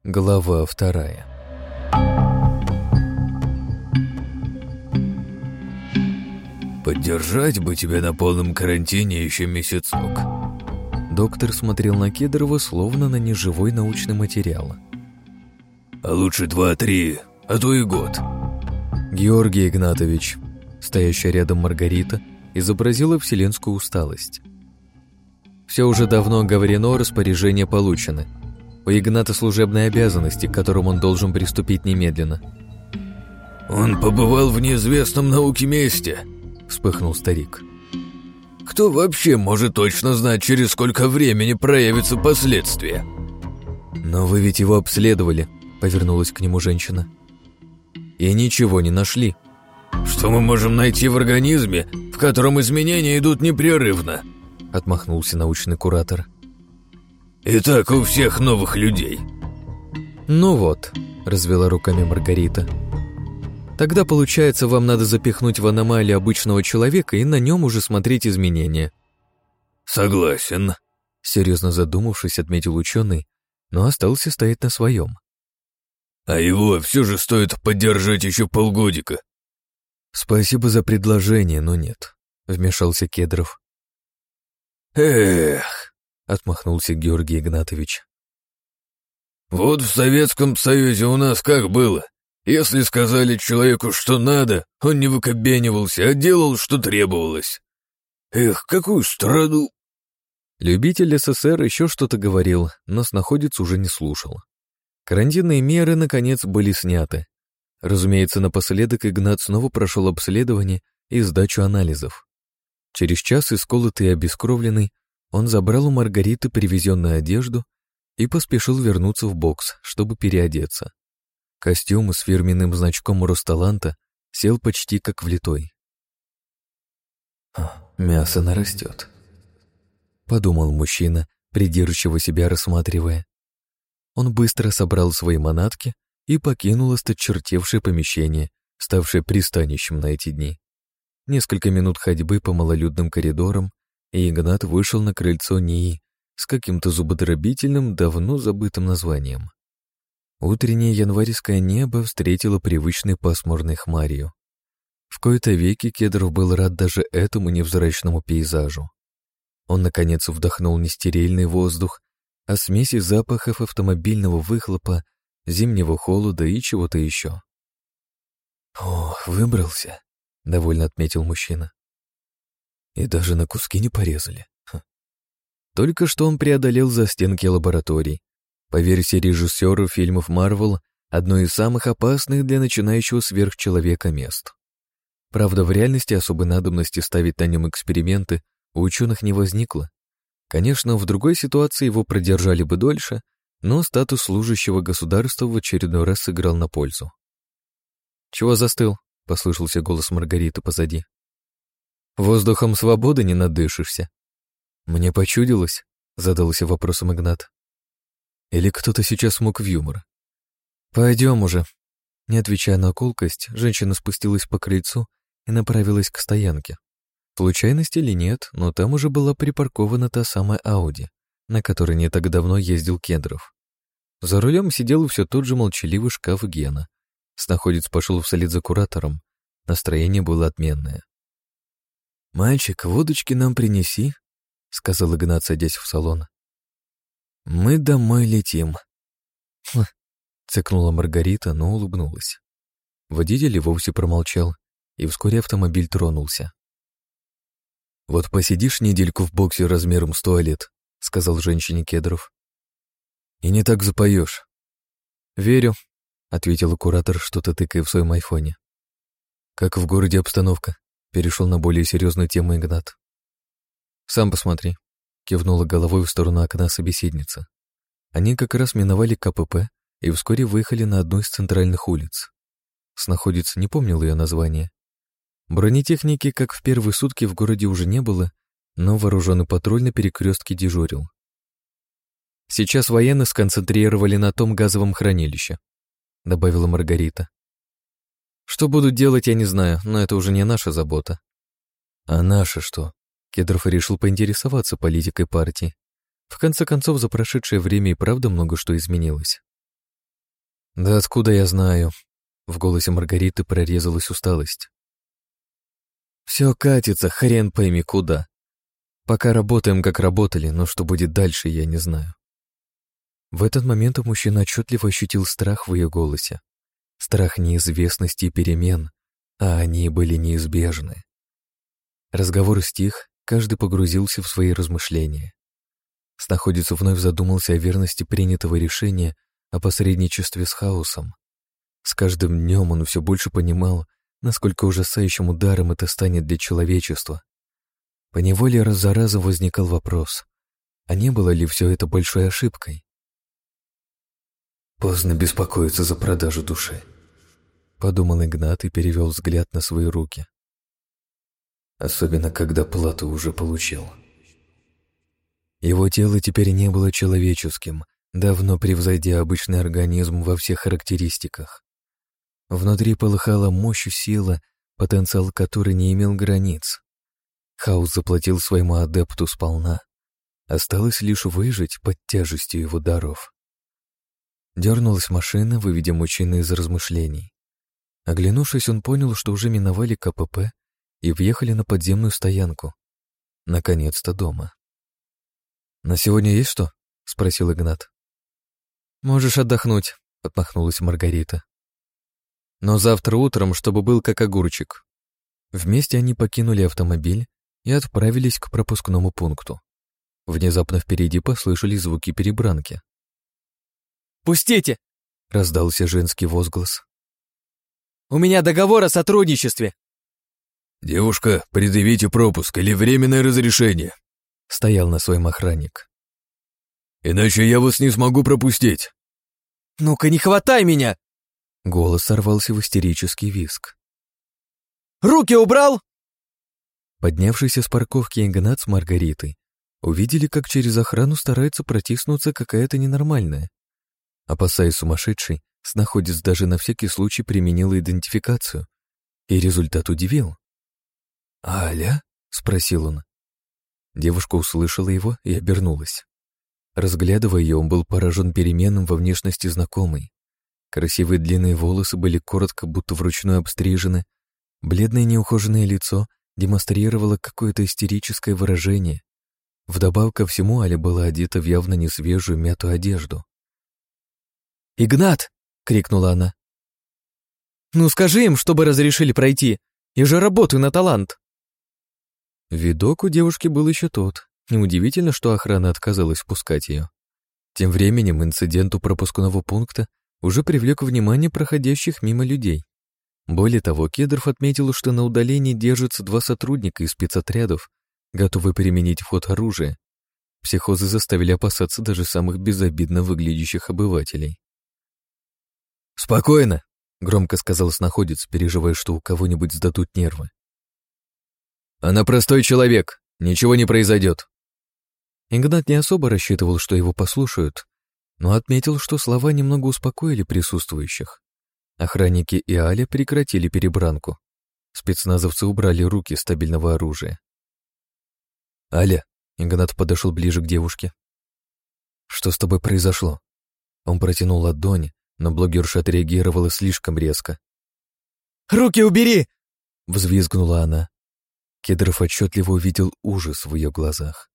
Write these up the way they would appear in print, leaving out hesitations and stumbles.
Глава 2. «Поддержать бы тебя на полном карантине еще месяцок». Доктор смотрел на Кедрова словно на неживой научный материал. «А лучше 2-3, а то и год». Георгий Игнатович, стоящая рядом Маргарита, изобразила вселенскую усталость. Все уже давно оговорено, распоряжения получены. У Игната служебные обязанности, к которым он должен приступить немедленно. «Он побывал в неизвестном науке месте», — вспыхнул старик. «Кто вообще может точно знать, через сколько времени проявятся последствия?» «Но вы ведь его обследовали», — повернулась к нему женщина. «И ничего не нашли». «Что мы можем найти в организме, в котором изменения идут непрерывно?» — отмахнулся научный куратор. «И так у всех новых людей». «Ну вот», — развела руками Маргарита. «Тогда, получается, вам надо запихнуть в аномалию обычного человека и на нем уже смотреть изменения». «Согласен», — серьезно задумавшись, отметил ученый, но остался стоять на своем. «А его все же стоит поддержать еще полгодика». «Спасибо за предложение, но нет», — вмешался Кедров. «Эх», — отмахнулся Георгий Игнатович. «Вот в Советском Союзе у нас как было? Если сказали человеку, что надо, он не выкобенивался, а делал, что требовалось. Эх, какую страну!» Любитель СССР еще что-то говорил, но снаходец уже не слушал. Карантинные меры, наконец, были сняты. Разумеется, напоследок Игнат снова прошел обследование и сдачу анализов. Через час, исколотый и обескровленный, он забрал у Маргариты привезенную одежду и поспешил вернуться в бокс, чтобы переодеться. Костюм с фирменным значком Росталанта сел почти как влитой. «Мясо нарастет», — подумал мужчина, придирчиво себя рассматривая. Он быстро собрал свои манатки и покинул осточертевшее помещение, ставшее пристанищем на эти дни. Несколько минут ходьбы по малолюдным коридорам, и Игнат вышел на крыльцо НИИ с каким-то зубодробительным, давно забытым названием. Утреннее январское небо встретило привычной пасмурной хмарью. В кои-то веки Кедров был рад даже этому невзрачному пейзажу. Он, наконец, вдохнул не стерильный воздух, а смеси запахов автомобильного выхлопа, зимнего холода и чего-то еще. «Ох, выбрался», — довольно отметил мужчина. «И даже на куски не порезали». Только что он преодолел застенки лабораторий. По версии режиссеров фильмов Марвел, одно из самых опасных для начинающего сверхчеловека мест. Правда, в реальности особой надобности ставить на нем эксперименты у ученых не возникло. Конечно, в другой ситуации его продержали бы дольше, но статус служащего государства в очередной раз сыграл на пользу. «Чего застыл?» — послышался голос Маргариты позади. «Воздухом свободы не надышишься». «Мне почудилось?» — задался вопросом Игнат. «Или кто-то сейчас смог в юмор?» «Пойдем уже». Не отвечая на колкость, женщина спустилась по крыльцу и направилась к стоянке. Случайность или нет, но там уже была припаркована та самая Ауди, на которой не так давно ездил Кедров. За рулем сидел все тот же молчаливый шкаф Гена. Снаходец пошел вслед за куратором. Настроение было отменное. «Мальчик, водочки нам принеси», — сказал Игнат, садясь в салон. «Мы домой летим». Цыкнула Маргарита, но улыбнулась. Водитель и вовсе промолчал, и вскоре автомобиль тронулся. «Вот посидишь недельку в боксе размером с туалет», — сказал женщине Кедров. «И не так запоешь». «Верю», — ответил куратор, что-то тыкая в своем айфоне. «Как в городе обстановка?» — перешел на более серьезную тему Игнат. «Сам посмотри», — кивнула головой в сторону окна собеседница. Они как раз миновали КПП и вскоре выехали на одну из центральных улиц. Снаходец не помнил ее название. Бронетехники, как в первые сутки, в городе уже не было, но вооруженный патруль на перекрестке дежурил. «Сейчас военных сконцентрировали на том газовом хранилище», — добавила Маргарита. «Что будут делать, я не знаю, но это уже не наша забота». «А наша что?» Кедров решил поинтересоваться политикой партии. В конце концов, за прошедшее время и правда много что изменилось. Да откуда я знаю? В голосе Маргариты прорезалась усталость. Все катится, хрен пойми куда. Пока работаем, как работали, но что будет дальше, я не знаю. В этот момент мужчина отчетливо ощутил страх в ее голосе. Страх неизвестности и перемен, а они были неизбежны. Разговор стих, каждый погрузился в свои размышления. Снаходец вновь задумался о верности принятого решения о посредничестве с хаосом. С каждым днем он все больше понимал, насколько ужасающим ударом это станет для человечества. Поневоле раз за разом возникал вопрос, а не было ли все это большой ошибкой? «Поздно беспокоиться за продажу души», — подумал Игнат и перевел взгляд на свои руки. «Особенно, когда плату уже получил». Его тело теперь не было человеческим, давно превзойдя обычный организм во всех характеристиках. Внутри полыхала мощь и сила, потенциал которой не имел границ. Хаос заплатил своему адепту сполна. Осталось лишь выжить под тяжестью его даров. Дернулась машина, выведя мужчину из размышлений. Оглянувшись, он понял, что уже миновали КПП и въехали на подземную стоянку. Наконец-то дома. «На сегодня есть что?» — спросил Игнат. «Можешь отдохнуть», — отмахнулась Маргарита. «Но завтра утром, чтобы был как огурчик». Вместе они покинули автомобиль и отправились к пропускному пункту. Внезапно впереди послышались звуки перебранки. «Пустите!» — раздался женский возглас. «У меня договор о сотрудничестве!» «Девушка, предъявите пропуск или временное разрешение», — стоял на своем охранник. «Иначе я вас не смогу пропустить». «Ну-ка, не хватай меня!» Голос сорвался в истерический визг. «Руки убрал!» Поднявшийся с парковки Игнат с Маргаритой увидели, как через охрану старается протиснуться какая-то ненормальная. Опасаясь сумасшедшей, снаходец даже на всякий случай применил идентификацию, и результат удивил. «Аля?» — спросил он. Девушка услышала его и обернулась. Разглядывая ее, он был поражен переменам во внешности знакомой. Красивые длинные волосы были коротко, будто вручную обстрижены. Бледное неухоженное лицо демонстрировало какое-то истерическое выражение. Вдобавок ко всему Аля была одета в явно несвежую мятую одежду. «Игнат!» — крикнула она. «Ну скажи им, чтобы разрешили пройти. Я же работаю на талант!» Видок у девушки был еще тот. Неудивительно, что охрана отказалась впускать ее. Тем временем инцидент у пропускного пункта уже привлек внимание проходящих мимо людей. Более того, Кедров отметил, что на удалении держатся 2 сотрудника из спецотрядов, готовые применить в ход оружие. Психозы заставили опасаться даже самых безобидно выглядящих обывателей. «Спокойно», — громко сказал снаходец, переживая, что у кого-нибудь сдадут нервы. «Она простой человек, ничего не произойдет». Игнат не особо рассчитывал, что его послушают, но отметил, что слова немного успокоили присутствующих. Охранники и Аля прекратили перебранку. Спецназовцы убрали руки стабильного оружия. «Аля», — Игнат подошел ближе к девушке. «Что с тобой произошло?» Он протянул ладонь, но блогерша отреагировала слишком резко. «Руки убери!» — взвизгнула она. Кедров отчетливо увидел ужас в ее глазах.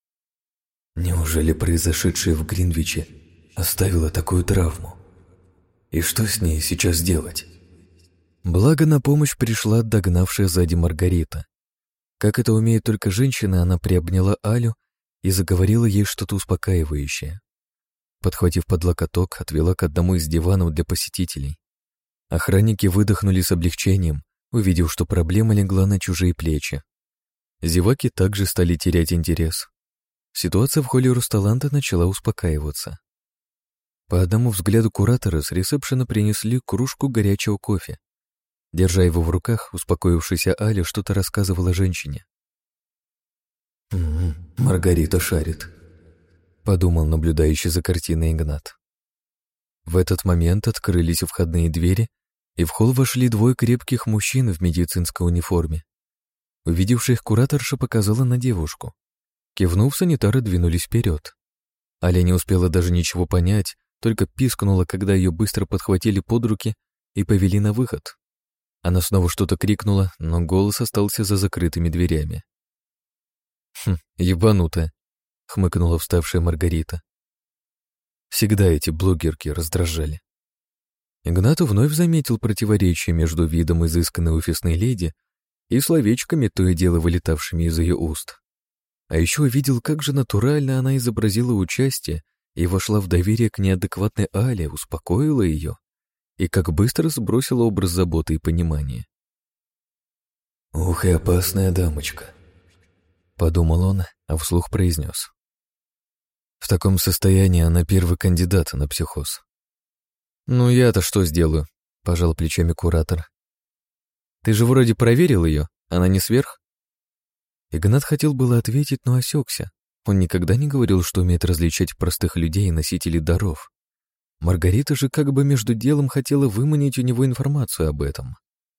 Неужели произошедшее в Гринвиче оставило такую травму? И что с ней сейчас делать? Благо на помощь пришла догнавшая сзади Маргарита. Как это умеет только женщина, она приобняла Алю и заговорила ей что-то успокаивающее. Подхватив под локоток, отвела к одному из диванов для посетителей. Охранники выдохнули с облегчением, увидев, что проблема легла на чужие плечи. Зеваки также стали терять интерес. Ситуация в холле Русталанта начала успокаиваться. По одному взгляду куратора с ресепшена принесли кружку горячего кофе. Держа его в руках, успокоившаяся Аля что-то рассказывала женщине. «Маргарита шарит», — подумал наблюдающий за картиной Игнат. В этот момент открылись входные двери, и в холл вошли 2 крепких мужчин в медицинской униформе. Увидевшая их кураторша показала на девушку. Кивнув, санитары двинулись вперед. Аля не успела даже ничего понять, только пискнула, когда ее быстро подхватили под руки и повели на выход. Она снова что-то крикнула, но голос остался за закрытыми дверями. Ебанутая», — хмыкнула вставшая Маргарита. Всегда эти блогерки раздражали. Игнат вновь заметил противоречие между видом изысканной офисной леди и словечками, то и дело вылетавшими из ее уст. А еще увидел, как же натурально она изобразила участие и вошла в доверие к неадекватной Але, успокоила ее, и как быстро сбросила образ заботы и понимания. «Ух, и опасная дамочка», — подумал он, а вслух произнес. «В таком состоянии она первый кандидат на психоз». «Ну я-то что сделаю?» — пожал плечами куратор. «Ты же вроде проверил ее, она не сверх?» Игнат хотел было ответить, но осекся. Он никогда не говорил, что умеет различать простых людей и носителей даров. Маргарита же как бы между делом хотела выманить у него информацию об этом.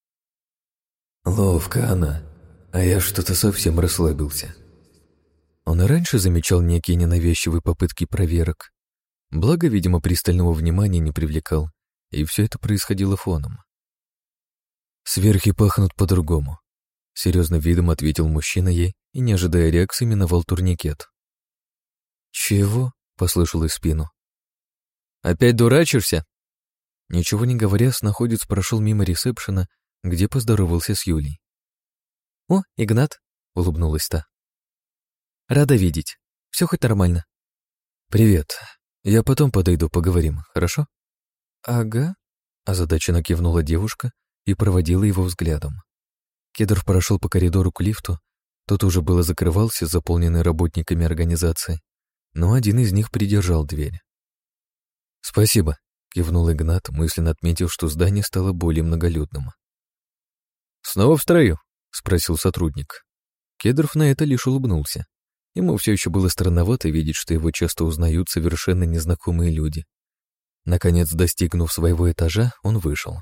«Ловко она, а я что-то совсем расслабился». Он и раньше замечал некие ненавязчивые попытки проверок. Благо, видимо, пристального внимания не привлекал, и все это происходило фоном. «Сверхи пахнут по-другому», — серьезным видом ответил мужчина ей и, не ожидая реакции, миновал турникет. «Чего?» — послышалось в спину. «Опять дурачишься?» Ничего не говоря, снаходец прошел мимо ресепшена, где поздоровался с Юлей. «О, Игнат!» — улыбнулась та. «Рада видеть. Все хоть нормально?» «Привет. Я потом подойду, поговорим, хорошо?» «Ага», — озадаченно кивнула девушка и проводила его взглядом. Кедров прошел по коридору к лифту, тот уже было закрывался, заполненный работниками организации, но один из них придержал дверь. «Спасибо», — кивнул Игнат, мысленно отметив, что здание стало более многолюдным. «Снова в строю?» — спросил сотрудник. Кедров на это лишь улыбнулся. Ему все еще было странновато видеть, что его часто узнают совершенно незнакомые люди. Наконец, достигнув своего этажа, он вышел.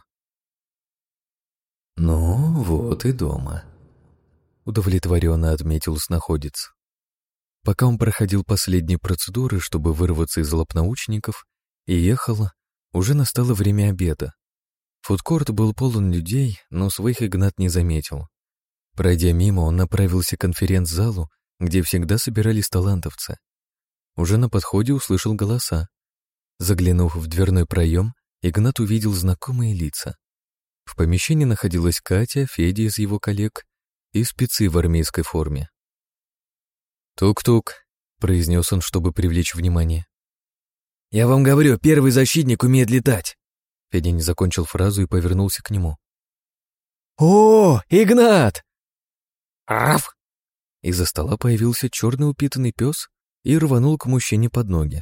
«Ну, вот и дома», — удовлетворенно отметил снаходец. Пока он проходил последние процедуры, чтобы вырваться из лап научников, и ехал, уже настало время обеда. Фудкорт был полон людей, но своих Игнат не заметил. Пройдя мимо, он направился к конференц-залу, где всегда собирались талантовцы. Уже на подходе услышал голоса. Заглянув в дверной проем, Игнат увидел знакомые лица. В помещении находилась Катя, Федя из его коллег и спецы в армейской форме. «Тук-тук», — произнес он, чтобы привлечь внимание. «Я вам говорю, первый защитник умеет летать!» Федя не закончил фразу и повернулся к нему. «О, Игнат!» «Аф!» Из-за стола появился черный упитанный пес и рванул к мужчине под ноги.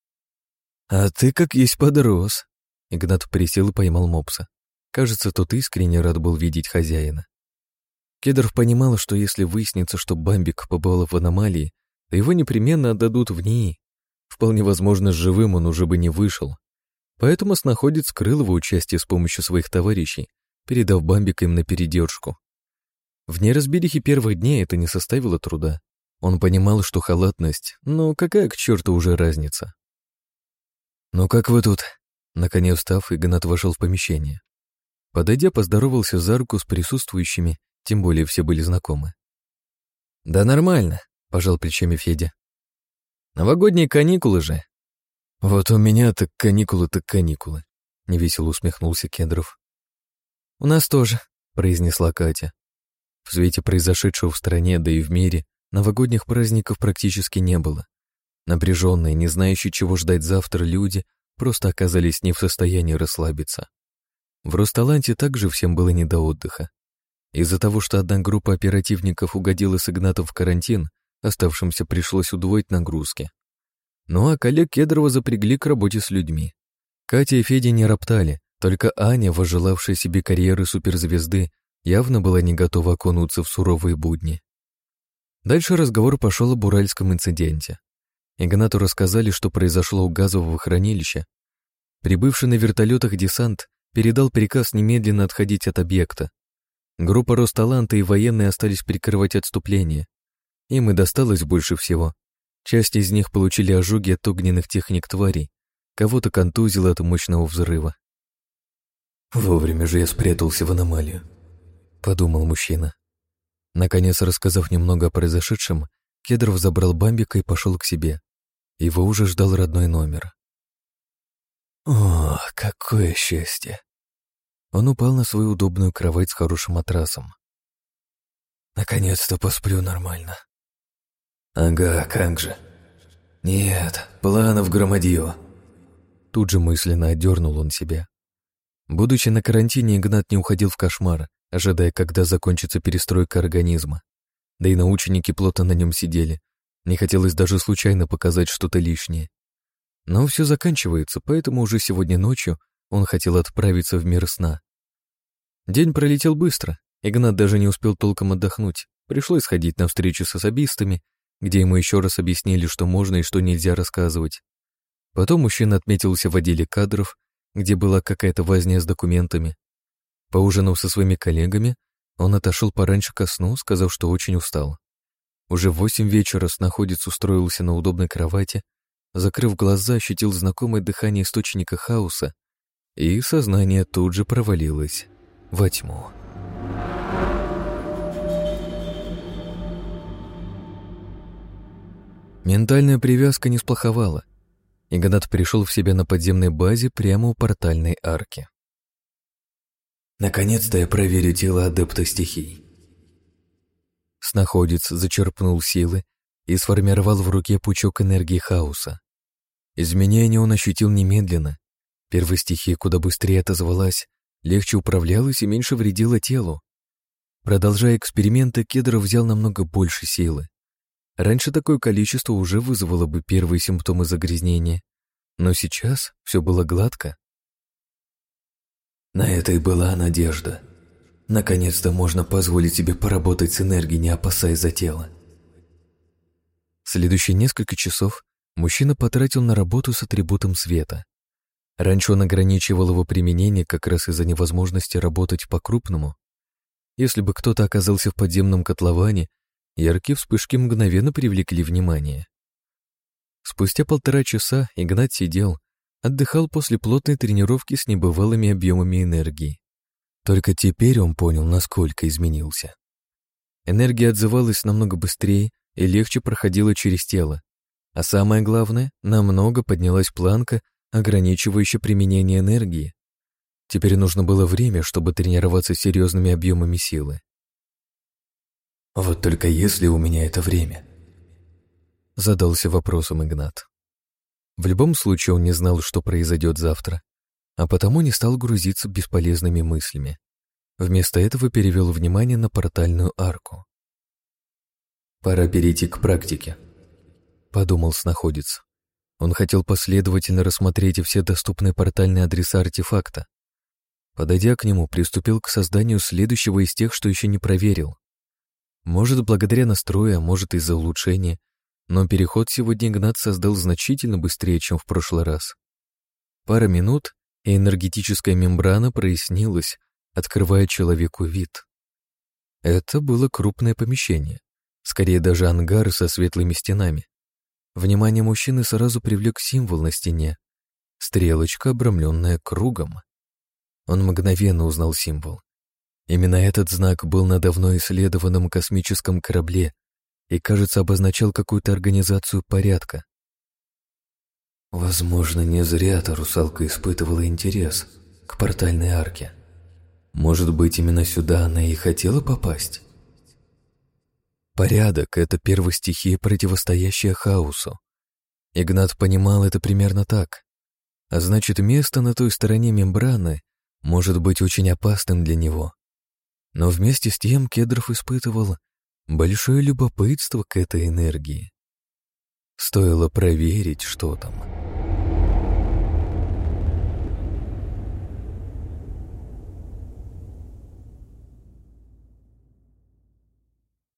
«А ты как есть подрос!» Игнат присел и поймал мопса. Кажется, тот искренне рад был видеть хозяина. Кедров понимал, что если выяснится, что Бамбик побывал в аномалии, то его непременно отдадут в НИИ. Вполне возможно, живым он уже бы не вышел. Поэтому снаходец скрыл его участие с помощью своих товарищей, передав Бамбика им на передержку. В неразберихе первых дней это не составило труда. Он понимал, что халатность, но какая к черту уже разница? «Ну как вы тут?» Наконец встав, Игнат вошел в помещение. Подойдя, поздоровался за руку с присутствующими, тем более все были знакомы. «Да нормально», — пожал плечами Федя. «Новогодние каникулы же». «Вот у меня так каникулы, — невесело усмехнулся Кедров. «У нас тоже», — произнесла Катя. В свете произошедшего в стране, да и в мире, новогодних праздников практически не было. Напряженные, не знающие, чего ждать завтра люди, просто оказались не в состоянии расслабиться. В Росталанте также всем было не до отдыха. Из-за того, что одна группа оперативников угодила с Игнатом в карантин, оставшимся пришлось удвоить нагрузки. Ну а коллег Кедрова запрягли к работе с людьми. Катя и Федя не роптали, только Аня, возжелавшая себе карьеры суперзвезды, явно была не готова окунуться в суровые будни. Дальше разговор пошел об уральском инциденте. Игнату рассказали, что произошло у газового хранилища. Прибывший на вертолетах десант передал приказ немедленно отходить от объекта. Группа Росталанта и военные остались прикрывать отступление. Им и досталось больше всего. Часть из них получили ожоги от огненных техник тварей, кого-то контузило от мощного взрыва. «Вовремя же я спрятался в аномалию», — подумал мужчина. Наконец, рассказав немного о произошедшем, Кедров забрал Бамбика и пошел к себе. Его уже ждал родной номер. О, какое счастье! Он упал на свою удобную кровать с хорошим матрасом. Наконец-то посплю нормально. Ага, как же. Нет, планов громадье. Тут же мысленно одернул он себя. Будучи на карантине, Игнат не уходил в кошмар, ожидая, когда закончится перестройка организма. Да и научники плотно на нем сидели. Не хотелось даже случайно показать что-то лишнее. Но все заканчивается, поэтому уже сегодня ночью он хотел отправиться в мир сна. День пролетел быстро, Игнат даже не успел толком отдохнуть. Пришлось сходить на встречу с особистами, где ему еще раз объяснили, что можно и что нельзя рассказывать. Потом мужчина отметился в отделе кадров, где была какая-то возня с документами. Поужинав со своими коллегами, он отошел пораньше ко сну, сказав, что очень устал. Уже в 8 вечера снаходец устроился на удобной кровати, закрыв глаза, ощутил знакомое дыхание источника хаоса, и сознание тут же провалилось во тьму. Ментальная привязка не сплоховала. Игнат пришел в себя на подземной базе прямо у портальной арки. Наконец-то я проверю тело адепта стихий. Снаходец зачерпнул силы и сформировал в руке пучок энергии хаоса. Изменения он ощутил немедленно. Первая стихия куда быстрее отозвалась, легче управлялась и меньше вредила телу. Продолжая эксперименты, Кедров взял намного больше силы. Раньше такое количество уже вызвало бы первые симптомы загрязнения, но сейчас все было гладко. На это и была надежда. Наконец-то можно позволить себе поработать с энергией, не опасаясь за тело. Следующие несколько часов мужчина потратил на работу с атрибутом света. Раньше он ограничивал его применение как раз из-за невозможности работать по-крупному. Если бы кто-то оказался в подземном котловане, яркие вспышки мгновенно привлекли внимание. Спустя 1,5 часа Игнат сидел, отдыхал после плотной тренировки с небывалыми объемами энергии. Только теперь он понял, насколько изменился. Энергия отзывалась намного быстрее и легче проходила через тело. А самое главное, намного поднялась планка, ограничивающая применение энергии. Теперь нужно было время, чтобы тренироваться с серьезными объемами силы. «Вот только если у меня это время?» Задался вопросом Игнат. В любом случае он не знал, что произойдет завтра, а потому не стал грузиться бесполезными мыслями. Вместо этого перевел внимание на портальную арку. «Пора перейти к практике», — подумал снаходец. Он хотел последовательно рассмотреть все доступные портальные адреса артефакта. Подойдя к нему, приступил к созданию следующего из тех, что еще не проверил. Может, благодаря настрою, а может, из-за улучшения, но переход сегодня Игнат создал значительно быстрее, чем в прошлый раз. Пара минут, и энергетическая мембрана прояснилась, открывая человеку вид. Это было крупное помещение, скорее даже ангар со светлыми стенами. Внимание мужчины сразу привлек символ на стене — стрелочка, обрамленная кругом. Он мгновенно узнал символ. Именно этот знак был на давно исследованном космическом корабле и, кажется, обозначал какую-то организацию порядка. Возможно, не зря-то русалка испытывала интерес к портальной арке. Может быть, именно сюда она и хотела попасть? Порядок — это первая стихия, противостоящая хаосу. Игнат понимал это примерно так. А значит, место на той стороне мембраны может быть очень опасным для него. Но вместе с тем Кедров испытывал большое любопытство к этой энергии. Стоило проверить, что там.